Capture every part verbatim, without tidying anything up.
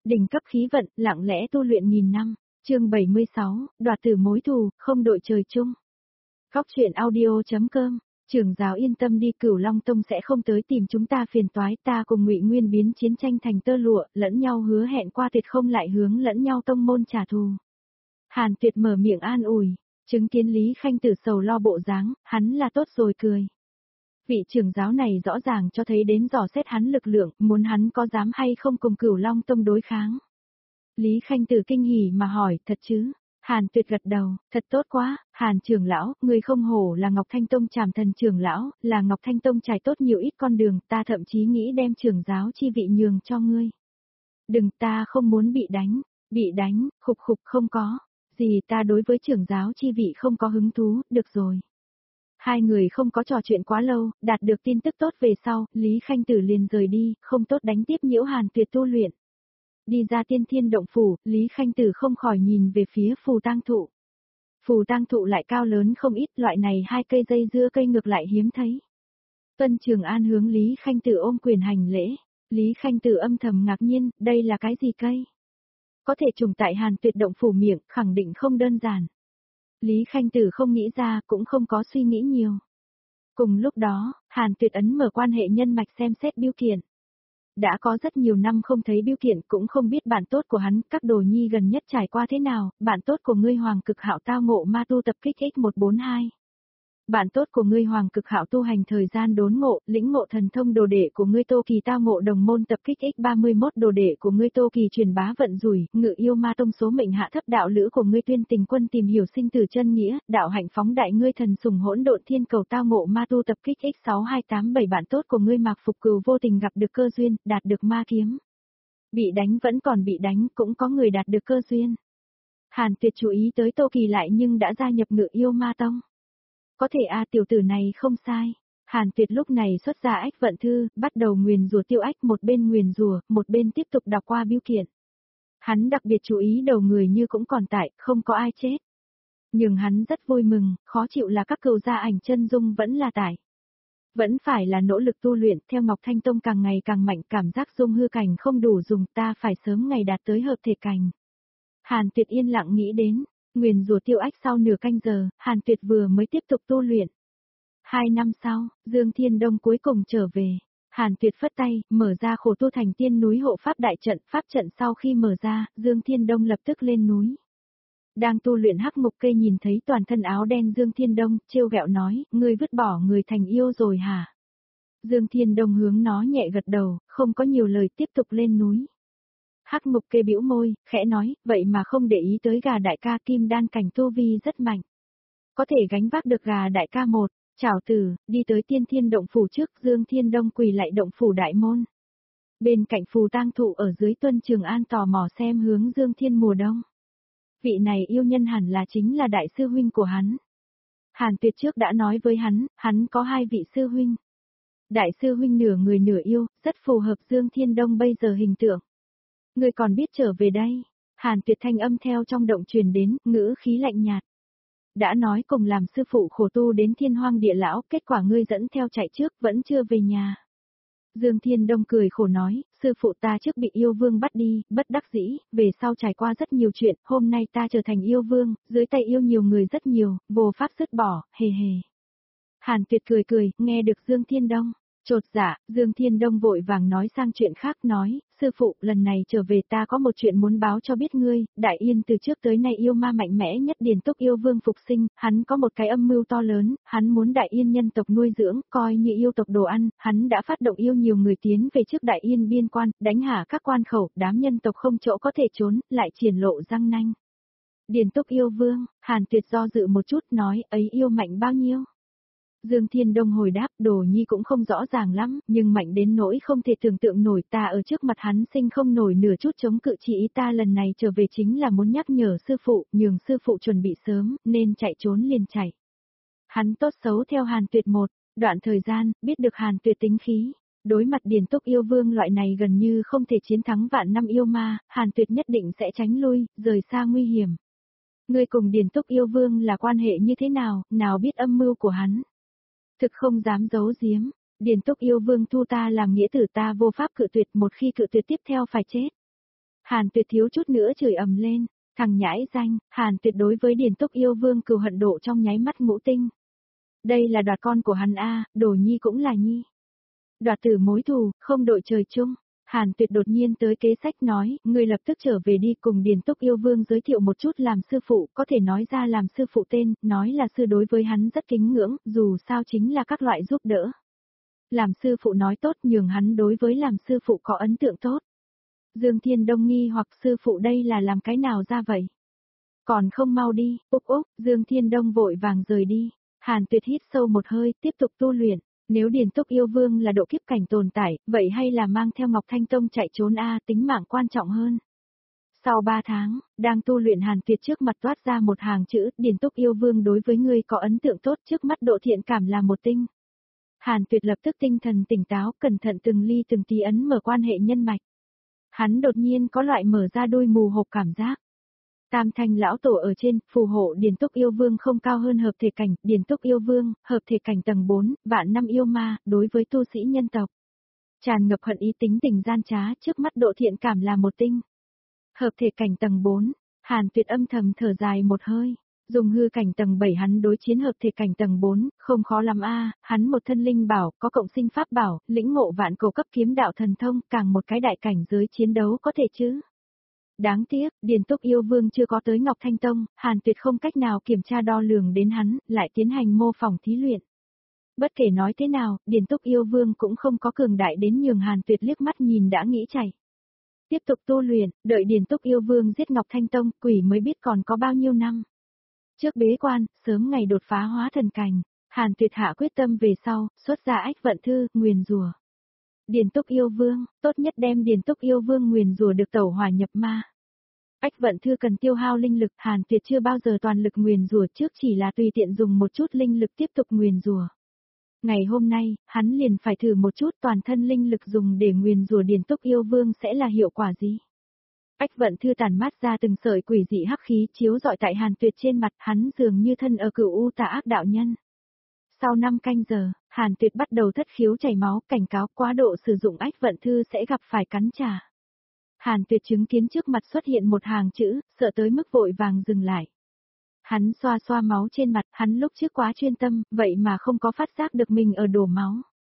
Đỉnh cấp khí vận, lặng lẽ tu luyện nghìn năm. Chương bảy mươi sáu, đoạt tử mối thù, không đội trời chung. Góc truyện audio.com. Trưởng giáo yên tâm đi, Cửu Long Tông sẽ không tới tìm chúng ta phiền toái, ta cùng Ngụy Nguyên biến chiến tranh thành tơ lụa, lẫn nhau hứa hẹn qua tuyệt không lại hướng lẫn nhau tông môn trả thù. Hàn Tuyệt mở miệng an ủi, chứng kiến Lý Khanh Tử sầu lo bộ dáng, hắn là tốt rồi cười. Vị trưởng giáo này rõ ràng cho thấy đến dò xét hắn lực lượng, muốn hắn có dám hay không cùng Cửu Long Tông đối kháng. Lý Khanh Tử kinh hỉ mà hỏi, thật chứ? Hàn Tuyệt gật đầu, thật tốt quá, Hàn trưởng lão, người không hổ là Ngọc Thanh Tông Trảm Thần trưởng lão, là Ngọc Thanh Tông trải tốt nhiều ít con đường, ta thậm chí nghĩ đem trưởng giáo chi vị nhường cho ngươi. Đừng, ta không muốn bị đánh, bị đánh, khục khục không có, gì ta đối với trưởng giáo chi vị không có hứng thú, được rồi. Hai người không có trò chuyện quá lâu, đạt được tin tức tốt về sau, Lý Khanh Tử liền rời đi, không tốt đánh tiếp nhiễu Hàn Tuyệt tu luyện. Đi ra Tiên Thiên động phủ, Lý Khanh Tử không khỏi nhìn về phía phù tang thụ. Phù tang thụ lại cao lớn không ít, loại này hai cây dây dưa cây ngược lại hiếm thấy. Tuân Trường An hướng Lý Khanh Tử ôm quyền hành lễ. Lý Khanh Tử âm thầm ngạc nhiên, đây là cái gì cây? Có thể trùng tại Hàn Tuyệt động phủ miệng, khẳng định không đơn giản. Lý Khanh Tử không nghĩ ra, cũng không có suy nghĩ nhiều. Cùng lúc đó, Hàn Tuyệt ấn mở quan hệ nhân mạch xem xét biêu kiện. Đã có rất nhiều năm không thấy biêu kiện, cũng không biết bạn tốt của hắn, các đồ nhi gần nhất trải qua thế nào, bạn tốt của ngươi Hoàng Cực Hạo tao ngộ ma tu tập kích ích một bốn hai. Bạn tốt của ngươi Hoàng Cực Hạo tu hành thời gian đốn ngộ, lĩnh ngộ thần thông, đồ đệ của ngươi Tô Kỳ tao ngộ đồng môn tập kích ích ba mươi mốt, đồ đệ của ngươi Tô Kỳ truyền bá vận rủi, ngự yêu ma tông số mệnh hạ thấp, đạo lữ của ngươi Tuyên Tình Quân tìm hiểu sinh tử chân nghĩa, đạo hạnh phóng đại ngươi Thần Sùng Hỗn Độn Thiên Cầu tao ngộ ma tu tập kích ích sáu hai tám bảy, bạn tốt của ngươi Mạc Phục Cừu vô tình gặp được cơ duyên, đạt được ma kiếm. Bị đánh vẫn còn bị đánh, cũng có người đạt được cơ duyên. Hàn Tuyệt chú ý tới Tô Kỳ lại nhưng đã gia nhập ngự yêu ma tông. Có thể a tiểu tử này không sai. Hàn Tuyệt lúc này xuất ra ách vận thư, bắt đầu nguyền rủa tiêu ách, một bên nguyền rủa, một bên tiếp tục đọc qua biêu kiện. Hắn đặc biệt chú ý đầu người như cũng còn tại, không có ai chết. Nhưng hắn rất vui mừng, khó chịu là các cừu gia ảnh chân dung vẫn là tại. Vẫn phải là nỗ lực tu luyện, theo Ngọc Thanh Tông càng ngày càng mạnh, cảm giác dung hư cảnh không đủ dùng, ta phải sớm ngày đạt tới hợp thể cảnh. Hàn Tuyệt yên lặng nghĩ đến. Nguyền rủa tiêu ách sau nửa canh giờ, Hàn Tuyệt vừa mới tiếp tục tu luyện. Hai năm sau, Dương Thiên Đông cuối cùng trở về. Hàn Tuyệt phất tay, mở ra khổ tu thành tiên núi hộ pháp đại trận, pháp trận sau khi mở ra, Dương Thiên Đông lập tức lên núi. Đang tu luyện Hắc Mục Cây nhìn thấy toàn thân áo đen Dương Thiên Đông, trêu ghẹo nói, ngươi vứt bỏ người thành yêu rồi hả? Dương Thiên Đông hướng nó nhẹ gật đầu, không có nhiều lời tiếp tục lên núi. Hắc Mục Kê bĩu môi, khẽ nói, vậy mà không để ý tới gà đại ca kim đan cảnh tu vi rất mạnh. Có thể gánh vác được gà đại ca một, chào tử, đi tới Tiên Thiên động phủ trước, Dương Thiên Đông quỳ lại động phủ đại môn. Bên cạnh phù tang thụ ở dưới Tuân Trường An tò mò xem hướng Dương Thiên mùa đông. Vị này yêu nhân hẳn là chính là đại sư huynh của hắn. Hàn Tuyệt trước đã nói với hắn, hắn có hai vị sư huynh. Đại sư huynh nửa người nửa yêu, rất phù hợp Dương Thiên Đông bây giờ hình tượng. Ngươi còn biết trở về đây. Hàn Tuyệt thanh âm theo trong động truyền đến, ngữ khí lạnh nhạt. Đã nói cùng làm sư phụ khổ tu đến thiên hoang địa lão, kết quả ngươi dẫn theo chạy trước, vẫn chưa về nhà. Dương Thiên Đông cười khổ nói, sư phụ ta trước bị yêu vương bắt đi, bất đắc dĩ, về sau trải qua rất nhiều chuyện, hôm nay ta trở thành yêu vương, dưới tay yêu nhiều người rất nhiều, vô pháp dứt bỏ, hề hề. Hàn Tuyệt cười cười, nghe được Dương Thiên Đông. Chột dạ, Dương Thiên Đông vội vàng nói sang chuyện khác, nói, sư phụ, lần này trở về ta có một chuyện muốn báo cho biết ngươi, Đại Yên từ trước tới nay yêu ma mạnh mẽ nhất Điền Túc yêu vương phục sinh, hắn có một cái âm mưu to lớn, hắn muốn Đại Yên nhân tộc nuôi dưỡng, coi như yêu tộc đồ ăn, hắn đã phát động yêu nhiều người tiến về trước Đại Yên biên quan, đánh hạ các quan khẩu, đám nhân tộc không chỗ có thể trốn, lại triển lộ răng nanh. Điền Túc yêu vương, Hàn Tuyệt do dự một chút nói, ấy yêu mạnh bao nhiêu? Dương Thiên Đông hồi đáp, đồ nhi cũng không rõ ràng lắm, nhưng mạnh đến nỗi không thể tưởng tượng nổi, ta ở trước mặt hắn sinh không nổi nửa chút chống cự, chỉ ý ta lần này trở về chính là muốn nhắc nhở sư phụ, nhường sư phụ chuẩn bị sớm, nên chạy trốn liền chạy. Hắn tốt xấu theo Hàn Tuyệt một, đoạn thời gian, biết được Hàn Tuyệt tính khí. Đối mặt Điền Túc yêu vương loại này gần như không thể chiến thắng vạn năm yêu ma, Hàn Tuyệt nhất định sẽ tránh lui, rời xa nguy hiểm. Ngươi cùng Điền Túc yêu vương là quan hệ như thế nào, nào biết âm mưu của hắn? Thực không dám giấu giếm, Điền Túc yêu vương thu ta làm nghĩa tử, ta vô pháp cự tuyệt, một khi cự tuyệt tiếp theo phải chết. Hàn Tuyệt thiếu chút nữa chửi ầm lên, thằng nhãi danh, Hàn Tuyệt đối với Điền Túc Yêu Vương cừu hận độ trong nháy mắt ngũ tinh. Đây là đoạt con của hắn a, đồ nhi cũng là nhi. Đoạt tử mối thù, không đội trời chung. Hàn Tuyệt đột nhiên tới kế sách nói, người lập tức trở về đi cùng Điền Túc Yêu Vương giới thiệu một chút làm sư phụ, có thể nói ra làm sư phụ tên, nói là sư đối với hắn rất kính ngưỡng, dù sao chính là các loại giúp đỡ. Làm sư phụ nói tốt nhường hắn đối với làm sư phụ có ấn tượng tốt. Dương Thiên Đông nghi hoặc sư phụ đây là làm cái nào ra vậy? Còn không mau đi, úc úc, Dương Thiên Đông vội vàng rời đi. Hàn Tuyệt hít sâu một hơi, tiếp tục tu luyện. Nếu Điền Túc Yêu Vương là độ kiếp cảnh tồn tại, vậy hay là mang theo Ngọc Thanh Tông chạy trốn a, tính mạng quan trọng hơn. Sau ba tháng, đang tu luyện Hàn Tuyệt trước mặt toát ra một hàng chữ, Điền Túc Yêu Vương đối với ngươi có ấn tượng tốt, trước mắt độ thiện cảm là một tinh. Hàn Tuyệt lập tức tinh thần tỉnh táo, cẩn thận từng ly từng tí ấn mở quan hệ nhân mạch. Hắn đột nhiên có loại mở ra đôi mù hộp cảm giác. Tam Thanh lão tổ ở trên, phù hộ Điền Túc Yêu Vương không cao hơn hợp thể cảnh, Điền Túc Yêu Vương, hợp thể cảnh tầng bốn, vạn năm yêu ma, đối với tu sĩ nhân tộc. Tràn ngập hận ý tính tình gian trá, trước mắt độ thiện cảm là một tinh. Hợp thể cảnh tầng bốn, Hàn Tuyệt âm thầm thở dài một hơi. Dùng hư cảnh tầng bảy hắn đối chiến hợp thể cảnh tầng bốn, không khó lắm a, hắn một thân linh bảo, có cộng sinh pháp bảo, lĩnh ngộ vạn cổ cấp kiếm đạo thần thông, càng một cái đại cảnh giới chiến đấu có thể chứ. Đáng tiếc, Điền Túc Yêu Vương chưa có tới Ngọc Thanh Tông, Hàn Tuyệt không cách nào kiểm tra đo lường đến hắn, lại tiến hành mô phỏng thí luyện. Bất kể nói thế nào, Điền Túc Yêu Vương cũng không có cường đại đến nhường Hàn Tuyệt liếc mắt nhìn đã nghĩ chạy. Tiếp tục tu luyện, đợi Điền Túc Yêu Vương giết Ngọc Thanh Tông, quỷ mới biết còn có bao nhiêu năm. Trước bế quan, sớm ngày đột phá hóa thần cảnh, Hàn Tuyệt hạ quyết tâm về sau, xuất ra ách vận thư, nguyền rủa. Điền Túc Yêu Vương, tốt nhất đem Điền Túc Yêu Vương nguyền rủa được tẩu hỏa nhập ma. Ách vận thư cần tiêu hao linh lực, Hàn Tuyệt chưa bao giờ toàn lực nguyền rủa, trước chỉ là tùy tiện dùng một chút linh lực tiếp tục nguyền rủa. Ngày hôm nay, hắn liền phải thử một chút toàn thân linh lực dùng để nguyền rủa Điền Túc Yêu Vương sẽ là hiệu quả gì. Ách vận thư tàn mát ra từng sợi quỷ dị hắc khí chiếu rọi tại Hàn Tuyệt trên mặt, hắn dường như thân ở cửu u tà ác đạo nhân. Sau năm canh giờ, Hàn Tuyệt bắt đầu thất khiếu chảy máu, cảnh cáo quá độ sử dụng ách vận thư sẽ gặp phải cắn trả. Hàn Tuyệt chứng kiến trước mặt xuất hiện một hàng chữ, sợ tới mức vội vàng dừng lại. Hắn xoa xoa máu trên mặt, hắn lúc trước quá chuyên tâm, vậy mà không có phát giác được mình ở đổ máu.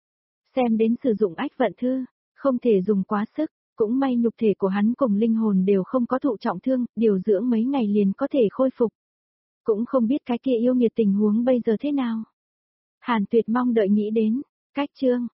Xem đến sử dụng ách vận thư, không thể dùng quá sức, cũng may nhục thể của hắn cùng linh hồn đều không có thụ trọng thương, điều dưỡng mấy ngày liền có thể khôi phục. Cũng không biết cái kia yêu nghiệt tình huống bây giờ thế nào. Hàn Tuyệt mong đợi nghĩ đến, cách chương,